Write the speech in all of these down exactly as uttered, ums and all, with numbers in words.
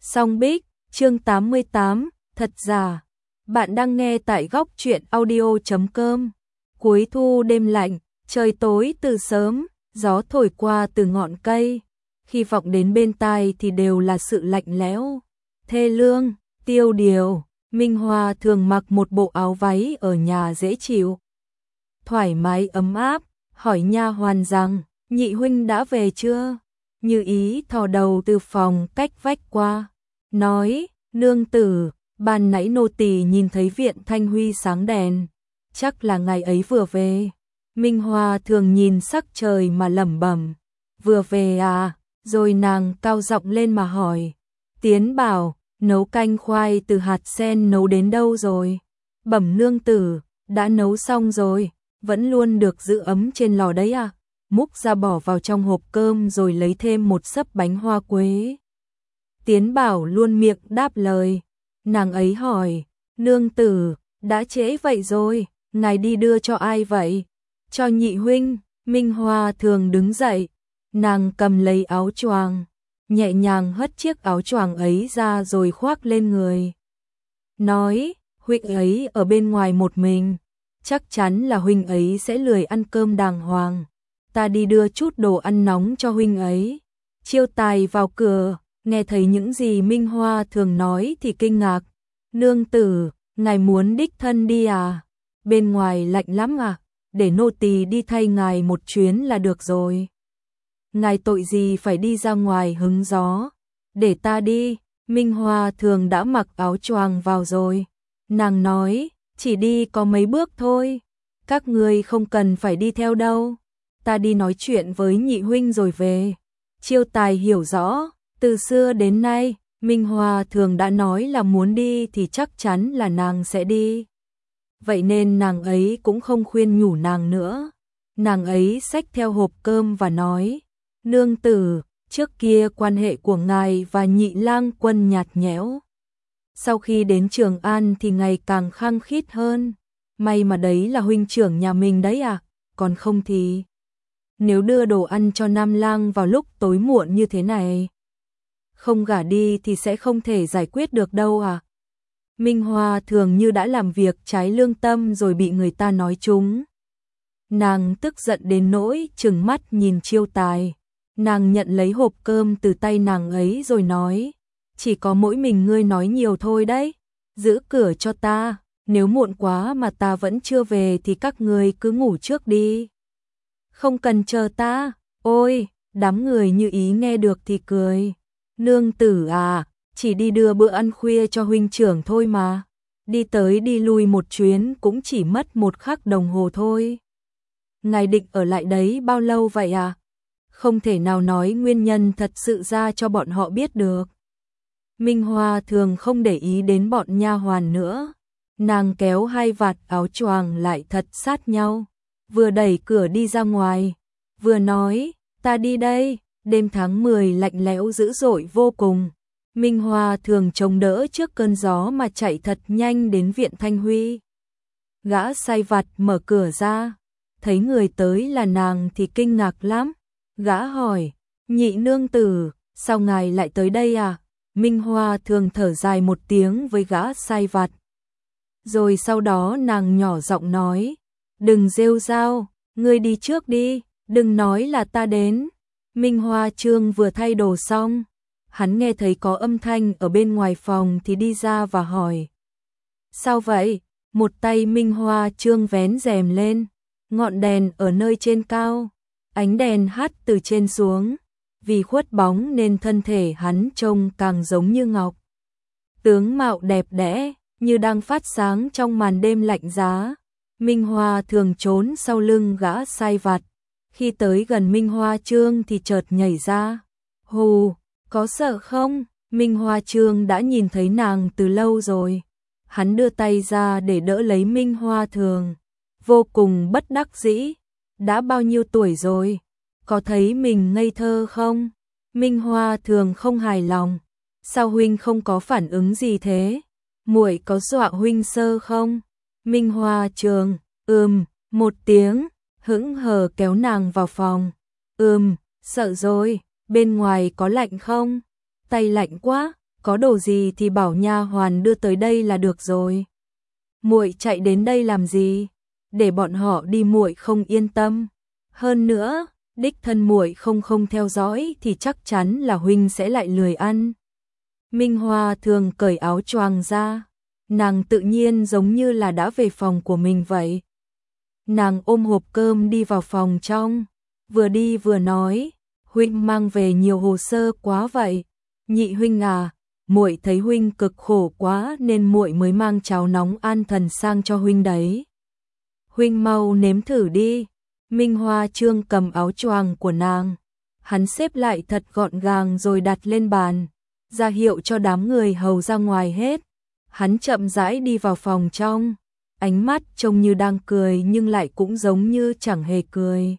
Song Bích, chương tám mươi tám, thật giả. Bạn đang nghe tại góc truyện audio chấm com. Cuối thu đêm lạnh, trời tối từ sớm, gió thổi qua từ ngọn cây. Khi vọng đến bên tai thì đều là sự lạnh lẽo. Thê lương, tiêu điều, Minh Hoa thường mặc một bộ áo váy ở nhà dễ chịu, thoải mái ấm áp, hỏi nha hoàn rằng, nhị huynh đã về chưa? Như Ý thò đầu từ phòng cách vách qua, nói, nương tử, ban nãy nô tỳ nhìn thấy viện Thanh Huy sáng đèn, chắc là ngày ấy vừa về. Minh Hoa thường nhìn sắc trời mà lẩm bẩm, vừa về à? Rồi nàng cao giọng lên mà hỏi, Tiến bảo, nấu canh khoai từ hạt sen nấu đến đâu rồi? Bẩm nương tử, đã nấu xong rồi, vẫn luôn được giữ ấm trên lò đấy à? Múc ra bỏ vào trong hộp cơm rồi lấy thêm một xấp bánh hoa quế. Tiến bảo luôn miệng đáp lời. Nàng ấy hỏi, nương tử, đã trễ vậy rồi, ngài đi đưa cho ai vậy? Cho nhị huynh. Minh Hoa thường đứng dậy, nàng cầm lấy áo choàng, nhẹ nhàng hất chiếc áo choàng ấy ra rồi khoác lên người. Nói, huynh ấy ở bên ngoài một mình, chắc chắn là huynh ấy sẽ lười ăn cơm đàng hoàng. Ta đi đưa chút đồ ăn nóng cho huynh ấy. Chiêu Tài vào cửa, nghe thấy những gì Minh Hoa thường nói thì kinh ngạc. Nương tử, ngài muốn đích thân đi à? Bên ngoài lạnh lắm à? Để nô tỳ đi thay ngài một chuyến là được rồi. Ngài tội gì phải đi ra ngoài hứng gió? Để ta đi. Minh Hoa thường đã mặc áo choàng vào rồi. Nàng nói, chỉ đi có mấy bước thôi. Các ngươi không cần phải đi theo đâu. Ta đi nói chuyện với nhị huynh rồi về. Chiêu Tài hiểu rõ, từ xưa đến nay, Minh Hoa thường đã nói là muốn đi thì chắc chắn là nàng sẽ đi. Vậy nên nàng ấy cũng không khuyên nhủ nàng nữa. Nàng ấy xách theo hộp cơm và nói, nương tử, trước kia quan hệ của ngài và nhị lang quân nhạt nhẽo. Sau khi đến Trường An thì ngày càng khăng khít hơn. May mà đấy là huynh trưởng nhà mình đấy à, còn không thì... Nếu đưa đồ ăn cho Nam Lang vào lúc tối muộn như thế này, không gả đi thì sẽ không thể giải quyết được đâu à. Minh Hoa thường như đã làm việc trái lương tâm rồi bị người ta nói trúng. Nàng tức giận đến nỗi trừng mắt nhìn Chiêu Tài. Nàng nhận lấy hộp cơm từ tay nàng ấy rồi nói, chỉ có mỗi mình ngươi nói nhiều thôi đấy, giữ cửa cho ta, nếu muộn quá mà ta vẫn chưa về thì các ngươi cứ ngủ trước đi. Không cần chờ ta. Ôi, đám người Như Ý nghe được thì cười. Nương tử à, chỉ đi đưa bữa ăn khuya cho huynh trưởng thôi mà. Đi tới đi lui một chuyến cũng chỉ mất một khắc đồng hồ thôi. Ngài định ở lại đấy bao lâu vậy à? Không thể nào nói nguyên nhân thật sự ra cho bọn họ biết được. Minh Hoa thường không để ý đến bọn nha hoàn nữa. Nàng kéo hai vạt áo choàng lại thật sát nhau, vừa đẩy cửa đi ra ngoài, vừa nói, ta đi đây. Đêm tháng mười lạnh lẽo dữ dội vô cùng. Minh Hoa thường chống đỡ trước cơn gió mà chạy thật nhanh đến viện Thanh Huy. Gã sai vặt mở cửa ra, thấy người tới là nàng thì kinh ngạc lắm. Gã hỏi, nhị nương tử, sao ngài lại tới đây à? Minh Hoa thường thở dài một tiếng với gã sai vặt. Rồi sau đó nàng nhỏ giọng nói, đừng rêu rao, ngươi đi trước đi, đừng nói là ta đến. Minh Hoa Trương vừa thay đồ xong, hắn nghe thấy có âm thanh ở bên ngoài phòng thì đi ra và hỏi, sao vậy? Một tay Minh Hoa Trương vén rèm lên, ngọn đèn ở nơi trên cao, ánh đèn hắt từ trên xuống, vì khuất bóng nên thân thể hắn trông càng giống như ngọc. Tướng mạo đẹp đẽ, như đang phát sáng trong màn đêm lạnh giá. Minh Hoa thường trốn sau lưng gã sai vặt. Khi tới gần Minh Hoa Trương thì chợt nhảy ra. Hù, có sợ không? Minh Hoa Trương đã nhìn thấy nàng từ lâu rồi. Hắn đưa tay ra để đỡ lấy Minh Hoa thường, vô cùng bất đắc dĩ. Đã bao nhiêu tuổi rồi? Có thấy mình ngây thơ không? Minh Hoa thường không hài lòng. Sao huynh không có phản ứng gì thế? Muội có dọa huynh sơ không? Minh Hoa Trương, ừm, một tiếng, hững hờ kéo nàng vào phòng. Ừm, sợ rồi, bên ngoài có lạnh không? Tay lạnh quá, có đồ gì thì bảo nha hoàn đưa tới đây là được rồi. Muội chạy đến đây làm gì? Để bọn họ đi muội không yên tâm. Hơn nữa, đích thân muội không không theo dõi thì chắc chắn là huynh sẽ lại lười ăn. Minh Hoa thường cởi áo choàng ra, nàng tự nhiên giống như là đã về phòng của mình vậy. Nàng ôm hộp cơm đi vào phòng trong, vừa đi vừa nói, huynh mang về nhiều hồ sơ quá vậy. Nhị huynh à, muội thấy huynh cực khổ quá nên muội mới mang cháo nóng an thần sang cho huynh đấy. Huynh mau nếm thử đi. Minh Hoa Trương cầm áo choàng của nàng, hắn xếp lại thật gọn gàng rồi đặt lên bàn, ra hiệu cho đám người hầu ra ngoài hết. Hắn chậm rãi đi vào phòng trong, ánh mắt trông như đang cười nhưng lại cũng giống như chẳng hề cười.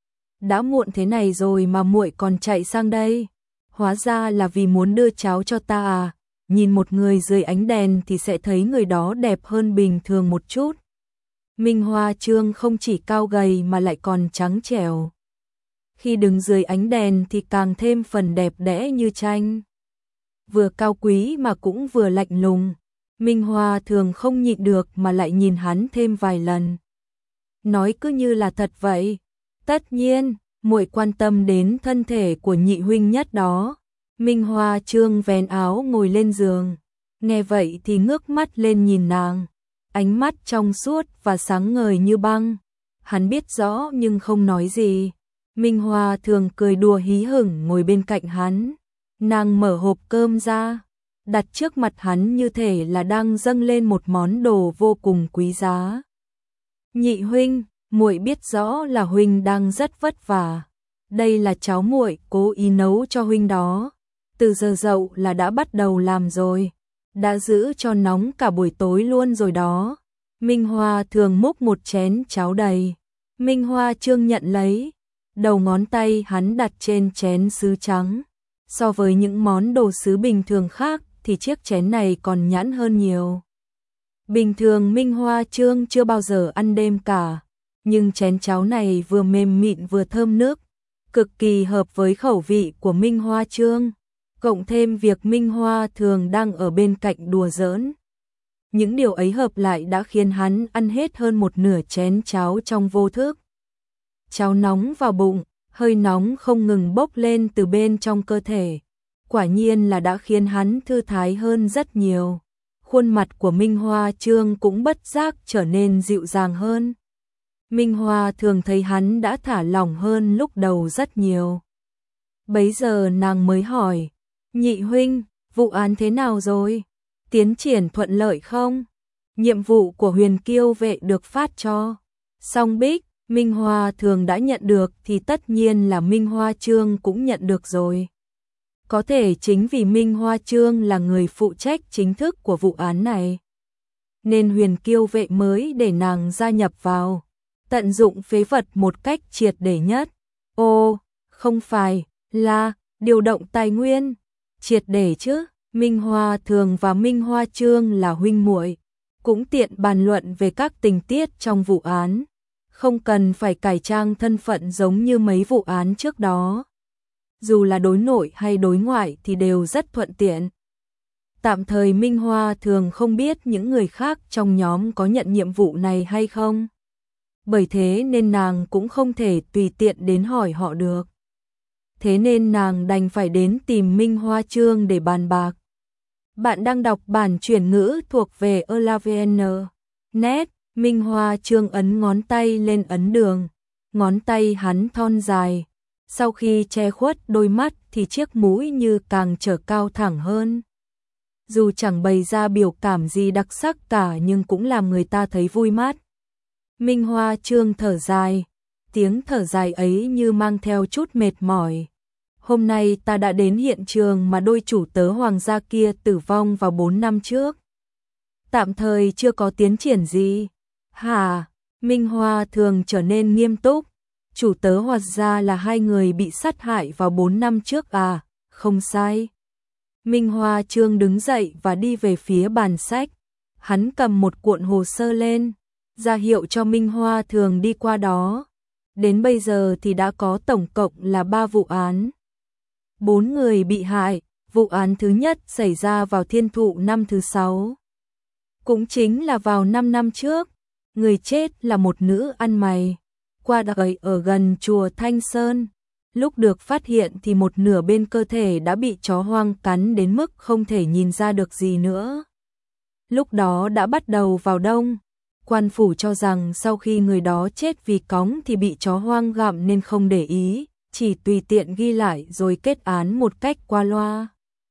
Đã muộn thế này rồi mà muội còn chạy sang đây, hóa ra là vì muốn đưa cháo cho ta à? Nhìn một người dưới ánh đèn thì sẽ thấy người đó đẹp hơn bình thường một chút. Minh Hoa Trương không chỉ cao gầy mà lại còn trắng trẻo. Khi đứng dưới ánh đèn thì càng thêm phần đẹp đẽ như tranh. Vừa cao quý mà cũng vừa lạnh lùng. Minh Hoa thường không nhịn được mà lại nhìn hắn thêm vài lần. Nói cứ như là thật vậy. Tất nhiên, muội quan tâm đến thân thể của nhị huynh nhất đó. Minh Hoa Trương vén áo ngồi lên giường. Nghe vậy thì ngước mắt lên nhìn nàng. Ánh mắt trong suốt và sáng ngời như băng. Hắn biết rõ nhưng không nói gì. Minh Hoa thường cười đùa hí hửng ngồi bên cạnh hắn. Nàng mở hộp cơm ra, đặt trước mặt hắn như thể là đang dâng lên một món đồ vô cùng quý giá. Nhị huynh, muội biết rõ là huynh đang rất vất vả. Đây là cháo muội cố ý nấu cho huynh đó. Từ giờ dậu là đã bắt đầu làm rồi. Đã giữ cho nóng cả buổi tối luôn rồi đó. Minh Hoa thường múc một chén cháo đầy. Minh Hoa Trương nhận lấy. Đầu ngón tay hắn đặt trên chén sứ trắng. So với những món đồ sứ bình thường khác thì chiếc chén này còn nhẵn hơn nhiều. Bình thường Minh Hoa Trương chưa bao giờ ăn đêm cả. Nhưng chén cháo này vừa mềm mịn vừa thơm nước. Cực kỳ hợp với khẩu vị của Minh Hoa Trương. Cộng thêm việc Minh Hoa thường đang ở bên cạnh đùa giỡn. Những điều ấy hợp lại đã khiến hắn ăn hết hơn một nửa chén cháo trong vô thức. Cháo nóng vào bụng, hơi nóng không ngừng bốc lên từ bên trong cơ thể. Quả nhiên là đã khiến hắn thư thái hơn rất nhiều. Khuôn mặt của Minh Hoa Trương cũng bất giác trở nên dịu dàng hơn. Minh Hoa thường thấy hắn đã thả lỏng hơn lúc đầu rất nhiều. Bấy giờ nàng mới hỏi, nhị huynh, vụ án thế nào rồi? Tiến triển thuận lợi không? Nhiệm vụ của Huyền Kiêu vệ được phát cho Song Bích, Minh Hoa thường đã nhận được thì tất nhiên là Minh Hoa Trương cũng nhận được rồi. Có thể chính vì Minh Hoa Trương là người phụ trách chính thức của vụ án này, nên Huyền Kiêu vệ mới để nàng gia nhập vào, tận dụng phế vật một cách triệt để nhất. Ô, không phải là điều động tài nguyên triệt để chứ? Minh Hoa thường và Minh Hoa Trương là huynh muội, cũng tiện bàn luận về các tình tiết trong vụ án, không cần phải cải trang thân phận giống như mấy vụ án trước đó. Dù là đối nội hay đối ngoại thì đều rất thuận tiện. Tạm thời Minh Hoa thường không biết những người khác trong nhóm có nhận nhiệm vụ này hay không. Bởi thế nên nàng cũng không thể tùy tiện đến hỏi họ được. Thế nên nàng đành phải đến tìm Minh Hoa Trương để bàn bạc. Bạn đang đọc bản chuyển ngữ thuộc về Elavn. Net, Minh Hoa Trương ấn ngón tay lên ấn đường. Ngón tay hắn thon dài. Sau khi che khuất đôi mắt thì chiếc mũi như càng trở cao thẳng hơn. Dù chẳng bày ra biểu cảm gì đặc sắc cả nhưng cũng làm người ta thấy vui mắt. Minh Hoa Trương thở dài. Tiếng thở dài ấy như mang theo chút mệt mỏi. Hôm nay ta đã đến hiện trường mà đôi chủ tớ hoàng gia kia tử vong vào bốn năm trước. Tạm thời chưa có tiến triển gì. Hả? Minh Hoa thường trở nên nghiêm túc. Chủ tớ hoàng gia là hai người bị sát hại vào bốn năm trước à? Không sai. Minh Hoa Trương đứng dậy và đi về phía bàn sách. Hắn cầm một cuộn hồ sơ lên, ra hiệu cho Minh Hoa thường đi qua đó. Đến bây giờ thì đã có tổng cộng là ba vụ án. Bốn người bị hại, vụ án thứ nhất xảy ra vào Thiên Thụ năm thứ sáu. Cũng chính là vào năm năm trước, người chết là một nữ ăn mày, qua đời ở gần chùa Thanh Sơn. Lúc được phát hiện thì một nửa bên cơ thể đã bị chó hoang cắn đến mức không thể nhìn ra được gì nữa. Lúc đó đã bắt đầu vào đông, quan phủ cho rằng sau khi người đó chết vì cóng thì bị chó hoang gặm nên không để ý, chỉ tùy tiện ghi lại rồi kết án một cách qua loa.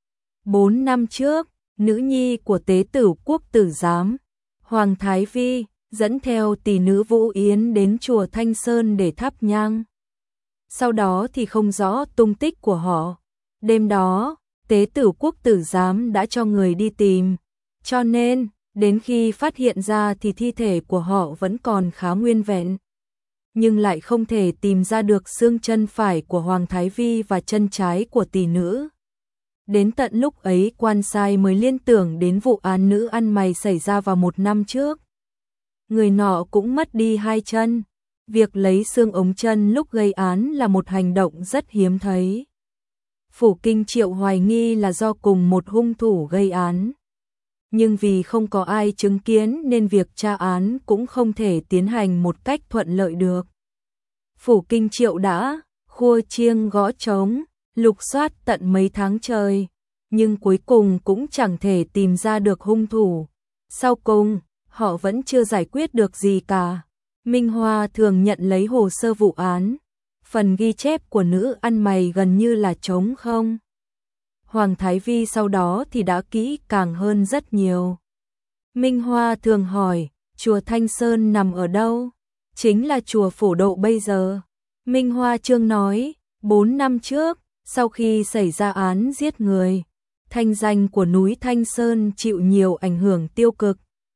Bốn năm trước, nữ nhi của tế tử quốc tử giám, Hoàng Thái Vi, dẫn theo tỷ nữ Vũ Yến đến chùa Thanh Sơn để thắp nhang. Sau đó thì không rõ tung tích của họ. Đêm đó, tế tử quốc tử giám đã cho người đi tìm, cho nên đến khi phát hiện ra thì thi thể của họ vẫn còn khá nguyên vẹn, nhưng lại không thể tìm ra được xương chân phải của Hoàng Thái Vi và chân trái của tỷ nữ. Đến tận lúc ấy quan sai mới liên tưởng đến vụ án nữ ăn mày xảy ra vào một năm trước. Người nọ cũng mất đi hai chân. Việc lấy xương ống chân lúc gây án là một hành động rất hiếm thấy. Phủ Kinh Triệu hoài nghi là do cùng một hung thủ gây án. Nhưng vì không có ai chứng kiến nên việc tra án cũng không thể tiến hành một cách thuận lợi được. Phủ Kinh Triệu đã khua chiêng gõ trống, lục soát tận mấy tháng trời, nhưng cuối cùng cũng chẳng thể tìm ra được hung thủ. Sau cùng, họ vẫn chưa giải quyết được gì cả. Minh Hoa thường nhận lấy hồ sơ vụ án, phần ghi chép của nữ ăn mày gần như là trống không. Hoàng Thái Vi sau đó thì đã kỹ càng hơn rất nhiều. Minh Hoa thường hỏi, chùa Thanh Sơn nằm ở đâu? Chính là chùa Phổ Độ bây giờ. Minh Hoa Trương nói, bốn năm trước, sau khi xảy ra án giết người, thanh danh của núi Thanh Sơn chịu nhiều ảnh hưởng tiêu cực.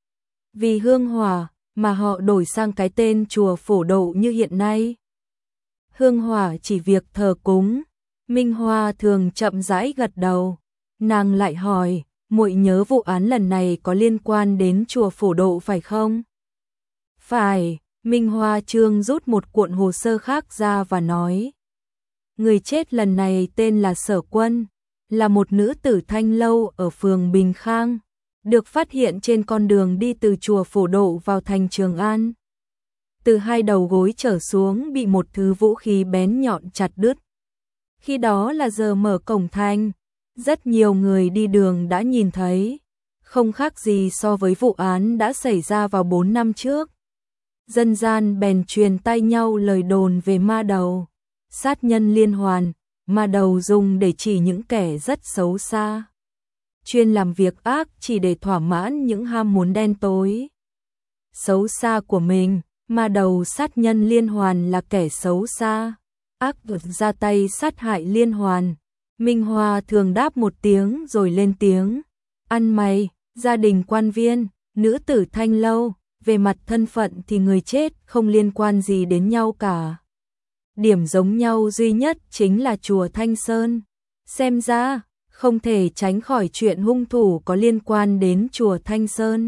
Vì hương hỏa mà họ đổi sang cái tên chùa Phổ Độ như hiện nay. Hương hỏa chỉ việc thờ cúng. Minh Hoa thường chậm rãi gật đầu. Nàng lại hỏi, muội nhớ vụ án lần này có liên quan đến chùa Phổ Độ phải không? Phải. Minh Hoa Trương rút một cuộn hồ sơ khác ra và nói. Người chết lần này tên là Sở Quân, là một nữ tử thanh lâu ở phường Bình Khang, được phát hiện trên con đường đi từ chùa Phổ Độ vào thành Trường An. Từ hai đầu gối trở xuống bị một thứ vũ khí bén nhọn chặt đứt. Khi đó là giờ mở cổng thành, rất nhiều người đi đường đã nhìn thấy, không khác gì so với vụ án đã xảy ra vào bốn năm trước. Dân gian bèn truyền tay nhau lời đồn về ma đầu, sát nhân liên hoàn, ma đầu dùng để chỉ những kẻ rất xấu xa, chuyên làm việc ác chỉ để thỏa mãn những ham muốn đen tối, xấu xa của mình. Ma đầu sát nhân liên hoàn là kẻ xấu xa, ác ra tay sát hại liên hoàn. Minh Hoa thường đáp một tiếng rồi lên tiếng. Ăn mày, gia đình quan viên, nữ tử thanh lâu, về mặt thân phận thì người chết không liên quan gì đến nhau cả. Điểm giống nhau duy nhất chính là chùa Thanh Sơn. Xem ra, không thể tránh khỏi chuyện hung thủ có liên quan đến chùa Thanh Sơn.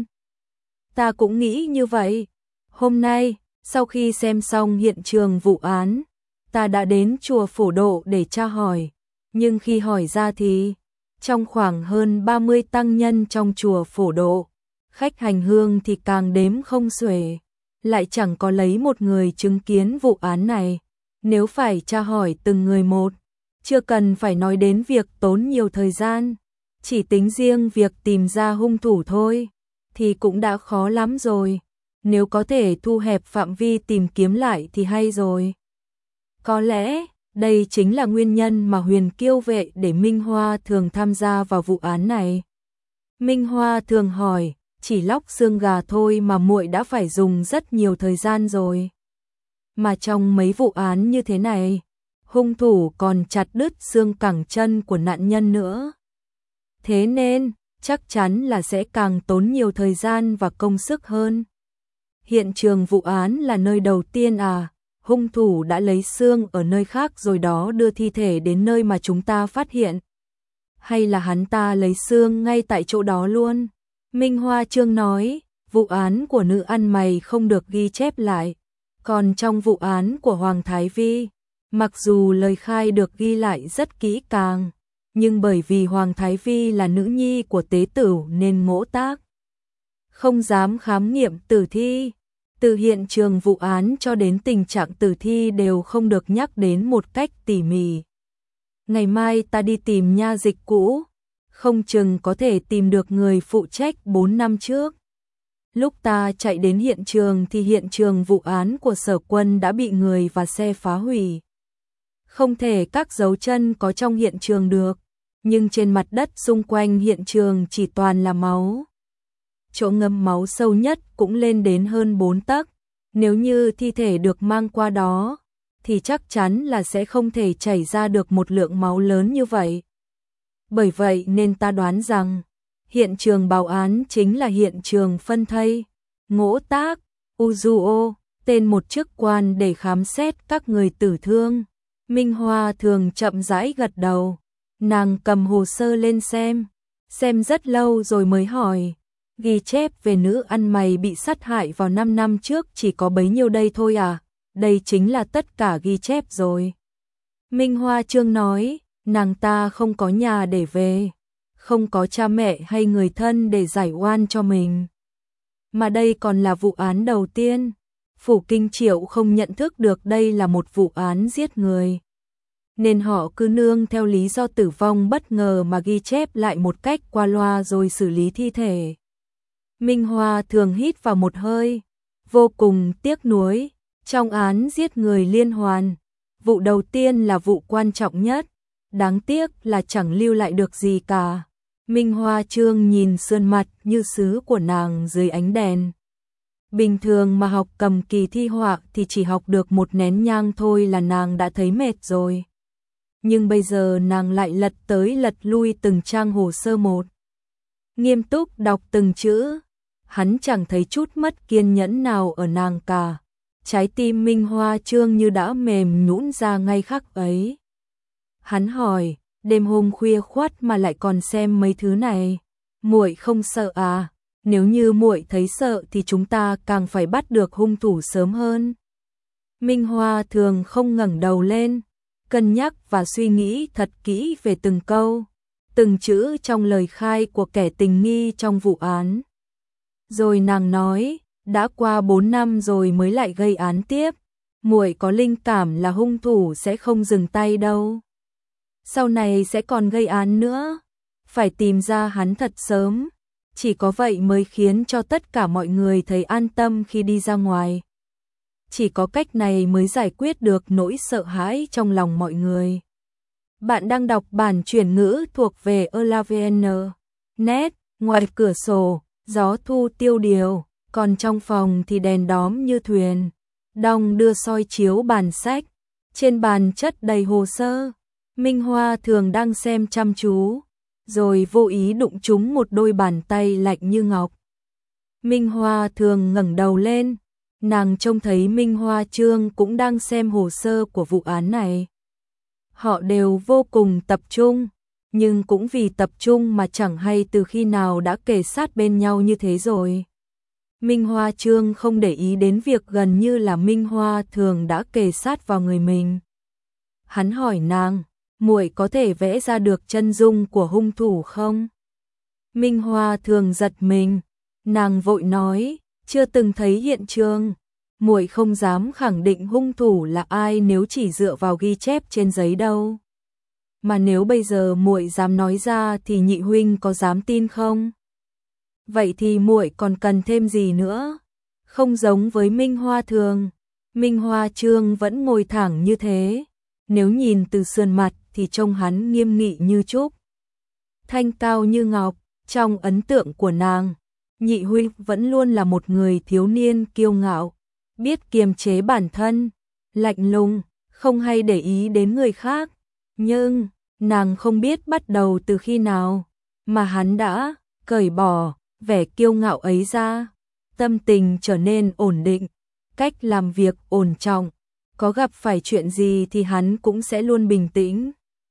Ta cũng nghĩ như vậy. Hôm nay, sau khi xem xong hiện trường vụ án, ta đã đến chùa Phổ Độ để tra hỏi, nhưng khi hỏi ra thì, trong khoảng hơn ba mươi tăng nhân trong chùa Phổ Độ, khách hành hương thì càng đếm không xuể, lại chẳng có lấy một người chứng kiến vụ án này. Nếu phải tra hỏi từng người một, chưa cần phải nói đến việc tốn nhiều thời gian, chỉ tính riêng việc tìm ra hung thủ thôi, thì cũng đã khó lắm rồi. Nếu có thể thu hẹp phạm vi tìm kiếm lại thì hay rồi. Có lẽ, đây chính là nguyên nhân mà Huyền Kiêu Vệ để Minh Hoa thường tham gia vào vụ án này. Minh Hoa thường hỏi, chỉ lóc xương gà thôi mà muội đã phải dùng rất nhiều thời gian rồi. Mà trong mấy vụ án như thế này, hung thủ còn chặt đứt xương cẳng chân của nạn nhân nữa. Thế nên, chắc chắn là sẽ càng tốn nhiều thời gian và công sức hơn. Hiện trường vụ án là nơi đầu tiên à, hung thủ đã lấy xương ở nơi khác rồi đó đưa thi thể đến nơi mà chúng ta phát hiện. Hay là hắn ta lấy xương ngay tại chỗ đó luôn? Minh Hoa Trương nói, vụ án của nữ ăn mày không được ghi chép lại. Còn trong vụ án của Hoàng Thái Vi, mặc dù lời khai được ghi lại rất kỹ càng, nhưng bởi vì Hoàng Thái Vi là nữ nhi của tế tử nên Ngỗ Tác không dám khám nghiệm tử thi. Từ hiện trường vụ án cho đến tình trạng tử thi đều không được nhắc đến một cách tỉ mỉ. Ngày mai ta đi tìm nha dịch cũ, không chừng có thể tìm được người phụ trách bốn năm trước. Lúc ta chạy đến hiện trường thì hiện trường vụ án của Sở Quân đã bị người và xe phá hủy. Không thể các dấu chân có trong hiện trường được, nhưng trên mặt đất xung quanh hiện trường chỉ toàn là máu. Chỗ ngâm máu sâu nhất cũng lên đến hơn bốn tấc, nếu như thi thể được mang qua đó, thì chắc chắn là sẽ không thể chảy ra được một lượng máu lớn như vậy. Bởi vậy nên ta đoán rằng, hiện trường báo án chính là hiện trường phân thây. Ngỗ Tác, Uzuo, tên một chức quan để khám xét các người tử thương. Minh Hoa thường chậm rãi gật đầu, nàng cầm hồ sơ lên xem, xem rất lâu rồi mới hỏi. Ghi chép về nữ ăn mày bị sát hại vào năm năm trước chỉ có bấy nhiêu đây thôi à? Đây chính là tất cả ghi chép rồi. Minh Hoa Trương nói, nàng ta không có nhà để về, không có cha mẹ hay người thân để giải oan cho mình. Mà đây còn là vụ án đầu tiên. Phủ Kinh Triệu không nhận thức được đây là một vụ án giết người, nên họ cứ nương theo lý do tử vong bất ngờ mà ghi chép lại một cách qua loa rồi xử lý thi thể. Minh Hoa thường hít vào một hơi, vô cùng tiếc nuối. Trong án giết người liên hoàn, vụ đầu tiên là vụ quan trọng nhất, đáng tiếc là chẳng lưu lại được gì cả. Minh Hoa Trương nhìn sườn mặt như sứ của nàng dưới ánh đèn. Bình thường mà học cầm kỳ thi họa thì chỉ học được một nén nhang thôi là nàng đã thấy mệt rồi. Nhưng bây giờ nàng lại lật tới lật lui từng trang hồ sơ một, nghiêm túc đọc từng chữ. Hắn chẳng thấy chút mất kiên nhẫn nào ở nàng cả. Trái tim Minh Hoa Trương như đã mềm nhũn ra ngay khắc ấy. Hắn hỏi, đêm hôm khuya khoắt mà lại còn xem mấy thứ này, muội không sợ à? Nếu như muội thấy sợ thì chúng ta càng phải bắt được hung thủ sớm hơn. Minh Hoa thường không ngẩng đầu lên, cân nhắc và suy nghĩ thật kỹ về từng câu, từng chữ trong lời khai của kẻ tình nghi trong vụ án. Rồi nàng nói, đã qua bốn năm rồi mới lại gây án tiếp, muội có linh cảm là hung thủ sẽ không dừng tay đâu. Sau này sẽ còn gây án nữa, phải tìm ra hắn thật sớm, chỉ có vậy mới khiến cho tất cả mọi người thấy an tâm khi đi ra ngoài. Chỉ có cách này mới giải quyết được nỗi sợ hãi trong lòng mọi người. Bạn đang đọc bản chuyển ngữ thuộc về elavn chấm net, ngoài cửa sổ, gió thu tiêu điều, còn trong phòng thì đèn đóm như thuyền. Đong đưa soi chiếu bàn sách, trên bàn chất đầy hồ sơ. Minh Hoa thường đang xem chăm chú, rồi vô ý đụng trúng một đôi bàn tay lạnh như ngọc. Minh Hoa thường ngẩng đầu lên, nàng trông thấy Minh Hoa Trương cũng đang xem hồ sơ của vụ án này. Họ đều vô cùng tập trung, nhưng cũng vì tập trung mà chẳng hay từ khi nào đã kề sát bên nhau như thế rồi. Minh Hoa Trương không để ý đến việc gần như là Minh Hoa thường đã kề sát vào người mình. Hắn hỏi nàng, muội có thể vẽ ra được chân dung của hung thủ không? Minh Hoa thường giật mình, nàng vội nói, chưa từng thấy hiện trường, muội không dám khẳng định hung thủ là ai nếu chỉ dựa vào ghi chép trên giấy đâu. Mà nếu bây giờ muội dám nói ra thì nhị huynh có dám tin không? Vậy thì muội còn cần thêm gì nữa? Không giống với Minh Hoa thường, Minh Hoa Trương vẫn ngồi thẳng như thế, nếu nhìn từ sườn mặt thì trông hắn nghiêm nghị như trúc, thanh cao như ngọc. Trong ấn tượng của nàng, nhị huynh vẫn luôn là một người thiếu niên kiêu ngạo, biết kiềm chế bản thân, lạnh lùng, không hay để ý đến người khác. Nhưng nàng không biết bắt đầu từ khi nào mà hắn đã cởi bỏ vẻ kiêu ngạo ấy ra, tâm tình trở nên ổn định, cách làm việc ổn trọng, có gặp phải chuyện gì thì hắn cũng sẽ luôn bình tĩnh.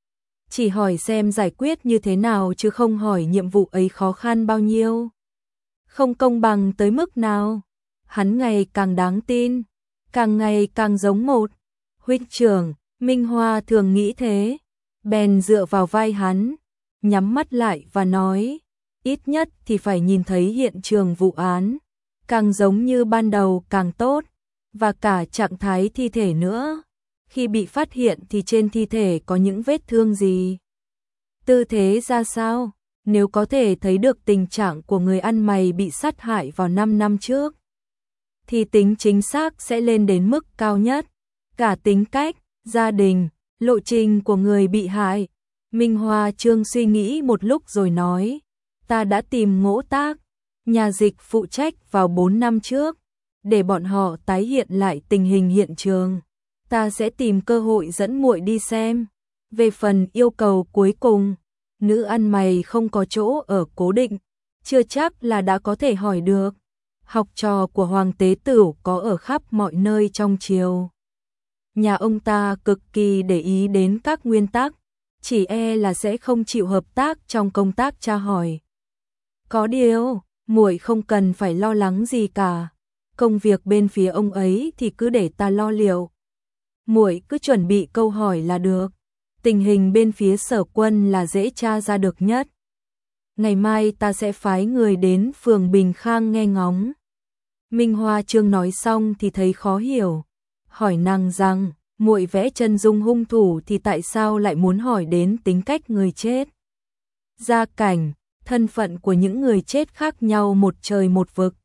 Chỉ hỏi xem giải quyết như thế nào chứ không hỏi nhiệm vụ ấy khó khăn bao nhiêu, không công bằng tới mức nào. Hắn ngày càng đáng tin, càng ngày càng giống một huynh trưởng. Minh Hoa thường nghĩ thế. bèn dựa vào vai hắn, nhắm mắt lại và nói, ít nhất thì phải nhìn thấy hiện trường vụ án, càng giống như ban đầu càng tốt, và cả trạng thái thi thể nữa. Khi bị phát hiện thì trên thi thể có những vết thương gì? Tư thế ra sao? Nếu có thể thấy được tình trạng của người ăn mày bị sát hại vào năm năm trước, thì tính chính xác sẽ lên đến mức cao nhất. Cả tính cách, gia đình, lộ trình của người bị hại. Minh Hoa Trương suy nghĩ một lúc rồi nói, ta đã tìm Ngỗ Tác, nhà dịch phụ trách vào bốn năm trước, để bọn họ tái hiện lại tình hình hiện trường. Ta sẽ tìm cơ hội dẫn muội đi xem. Về phần yêu cầu cuối cùng, nữ ăn mày không có chỗ ở cố định, chưa chắc là đã có thể hỏi được. Học trò của Hoàng Tế Tửu có ở khắp mọi nơi trong triều. Nhà ông ta cực kỳ để ý đến các nguyên tắc, chỉ e là sẽ không chịu hợp tác trong công tác tra hỏi. Có điều, muội không cần phải lo lắng gì cả. Công việc bên phía ông ấy thì cứ để ta lo liệu. Muội cứ chuẩn bị câu hỏi là được. Tình hình bên phía Sở Quân là dễ tra ra được nhất. Ngày mai ta sẽ phái người đến phường Bình Khang nghe ngóng. Minh Hoa Trương nói xong thì thấy khó hiểu, hỏi nàng rằng, muội vẽ chân dung hung thủ thì tại sao lại muốn hỏi đến tính cách người chết? Gia cảnh, thân phận của những người chết khác nhau một trời một vực.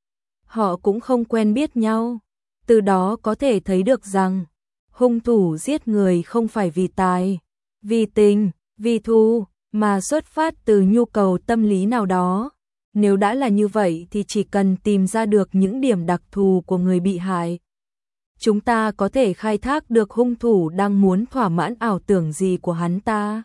Họ cũng không quen biết nhau, từ đó có thể thấy được rằng, hung thủ giết người không phải vì tài, vì tình, vì thù, mà xuất phát từ nhu cầu tâm lý nào đó. Nếu đã là như vậy thì chỉ cần tìm ra được những điểm đặc thù của người bị hại, chúng ta có thể khai thác được hung thủ đang muốn thỏa mãn ảo tưởng gì của hắn ta.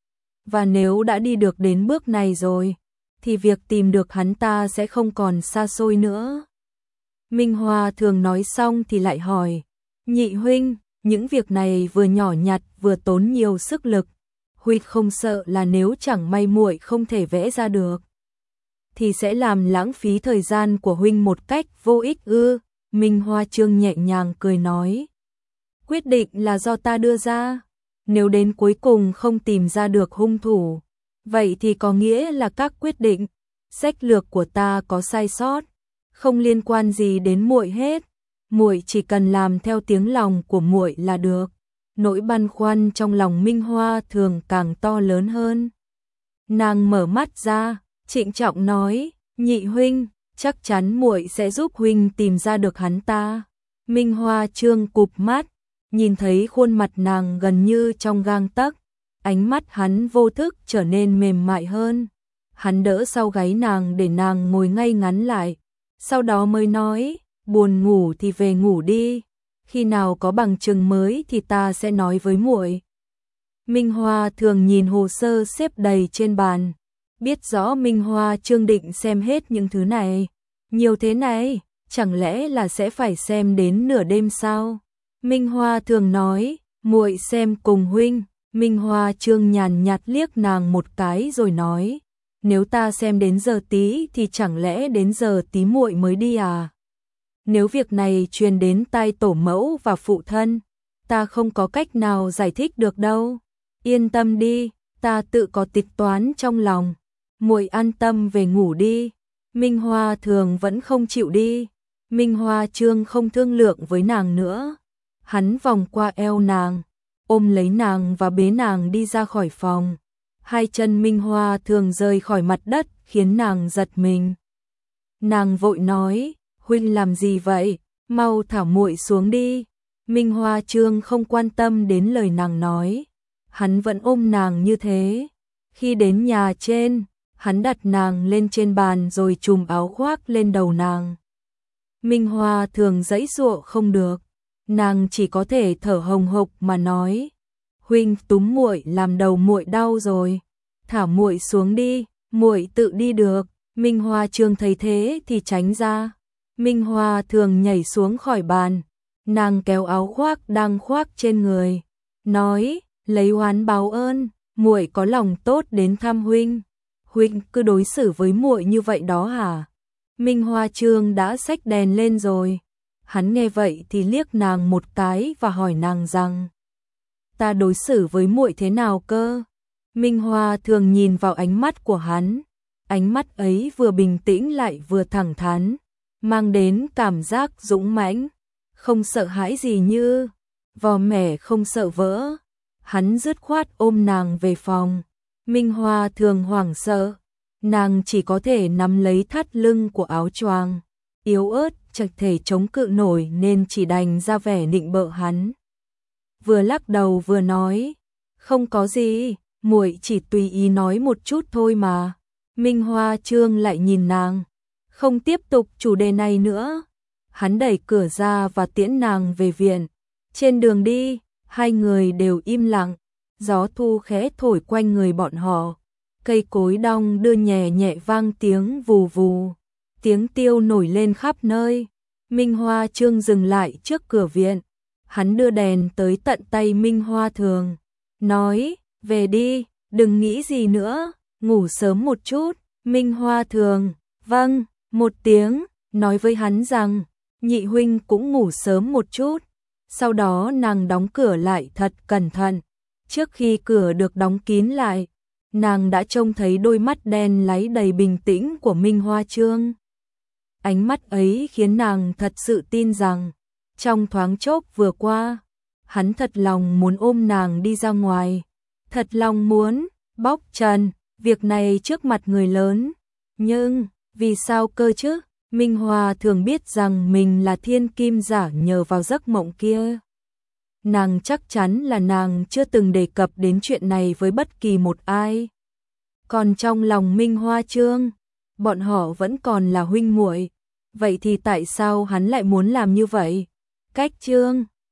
Và nếu đã đi được đến bước này rồi, thì việc tìm được hắn ta sẽ không còn xa xôi nữa. Minh Hoa thường nói xong thì lại hỏi, nhị huynh, những việc này vừa nhỏ nhặt vừa tốn nhiều sức lực, huynh không sợ là nếu chẳng may muội không thể vẽ ra được, thì sẽ làm lãng phí thời gian của huynh một cách vô ích ư? Minh Hoa Trương nhẹ nhàng cười nói, quyết định là do ta đưa ra, nếu đến cuối cùng không tìm ra được hung thủ, vậy thì có nghĩa là các quyết định, sách lược của ta có sai sót, không liên quan gì đến muội hết. Muội chỉ cần làm theo tiếng lòng của muội là được. Nỗi băn khoăn trong lòng Minh Hoa thường càng to lớn hơn. Nàng mở mắt ra, trịnh trọng nói, nhị huynh, chắc chắn muội sẽ giúp huynh tìm ra được hắn ta. Minh Hoa Trương cụp mắt, nhìn thấy khuôn mặt nàng gần như trong gang tấc, ánh mắt hắn vô thức trở nên mềm mại hơn. Hắn đỡ sau gáy nàng để nàng ngồi ngay ngắn lại, sau đó mới nói, buồn ngủ thì về ngủ đi, khi nào có bằng chứng mới thì ta sẽ nói với muội. Minh Hoa thường nhìn hồ sơ xếp đầy trên bàn, biết rõ Minh Hoa Trương định xem hết những thứ này, nhiều thế này, chẳng lẽ là sẽ phải xem đến nửa đêm sao? Minh Hoa thường nói, muội xem cùng huynh. Minh Hoa Trương nhàn nhạt liếc nàng một cái rồi nói, nếu ta xem đến giờ tí thì chẳng lẽ đến giờ tí muội mới đi à? Nếu việc này truyền đến tai tổ mẫu và phụ thân, ta không có cách nào giải thích được đâu. Yên tâm đi, ta tự có tính toán trong lòng. Muội an tâm về ngủ đi. Minh Hoa thường vẫn không chịu đi. Minh Hoa Trương không thương lượng với nàng nữa. Hắn vòng qua eo nàng, ôm lấy nàng và bế nàng đi ra khỏi phòng. Hai chân Minh Hoa thường rời khỏi mặt đất khiến nàng giật mình. Nàng vội nói, huynh làm gì vậy? Mau thả muội xuống đi. Minh Hoa Trương không quan tâm đến lời nàng nói. Hắn vẫn ôm nàng như thế. Khi đến nhà trên, hắn đặt nàng lên trên bàn rồi trùm áo khoác lên đầu nàng. Minh Hoa thường giãy giụa không được. Nàng chỉ có thể thở hồng hộc mà nói, huynh túm muội làm đầu muội đau rồi, thả muội xuống đi, muội tự đi được. Minh Hoa Trương thấy thế thì tránh ra. Minh Hoa thường nhảy xuống khỏi bàn, nàng kéo áo khoác đang khoác trên người, nói, lấy oán báo ơn, muội có lòng tốt đến thăm huynh, huynh cứ đối xử với muội như vậy đó hả? Minh Hoa Trương đã xách đèn lên rồi. Hắn nghe vậy thì liếc nàng một cái và hỏi nàng rằng, ta đối xử với muội thế nào cơ? Minh Hoa thường nhìn vào ánh mắt của hắn, ánh mắt ấy vừa bình tĩnh lại vừa thẳng thắn, mang đến cảm giác dũng mãnh, không sợ hãi gì như vò mẻ không sợ vỡ. Hắn dứt khoát ôm nàng về phòng. Minh Hoa thường hoảng sợ, nàng chỉ có thể nắm lấy thắt lưng của áo choàng, yếu ớt chẳng thể chống cự nổi nên chỉ đành ra vẻ nịnh bợ hắn. Vừa lắc đầu vừa nói, không có gì, muội chỉ tùy ý nói một chút thôi mà. Minh Hoa Trương lại nhìn nàng, không tiếp tục chủ đề này nữa. Hắn đẩy cửa ra và tiễn nàng về viện. Trên đường đi, hai người đều im lặng, gió thu khẽ thổi quanh người bọn họ. Cây cối đong đưa nhẹ nhẹ vang tiếng vù vù, tiếng tiêu nổi lên khắp nơi. Minh Hoa Trương dừng lại trước cửa viện, hắn đưa đèn tới tận tay Minh Hoa Thường, nói, về đi, đừng nghĩ gì nữa, ngủ sớm một chút. Minh Hoa Thường, vâng, một tiếng, nói với hắn rằng, nhị huynh cũng ngủ sớm một chút. Sau đó nàng đóng cửa lại thật cẩn thận. Trước khi cửa được đóng kín lại, nàng đã trông thấy đôi mắt đen láy đầy bình tĩnh của Minh Hoa Trương. Ánh mắt ấy khiến nàng thật sự tin rằng, trong thoáng chốc vừa qua, hắn thật lòng muốn ôm nàng đi ra ngoài, thật lòng muốn bóc trần việc này trước mặt người lớn. Nhưng, vì sao cơ chứ? Minh Hoa thường biết rằng mình là thiên kim giả nhờ vào giấc mộng kia. Nàng chắc chắn là nàng chưa từng đề cập đến chuyện này với bất kỳ một ai. Còn trong lòng Minh Hoa Trương, bọn họ vẫn còn là huynh muội. Vậy thì tại sao hắn lại muốn làm như vậy? Cách Trương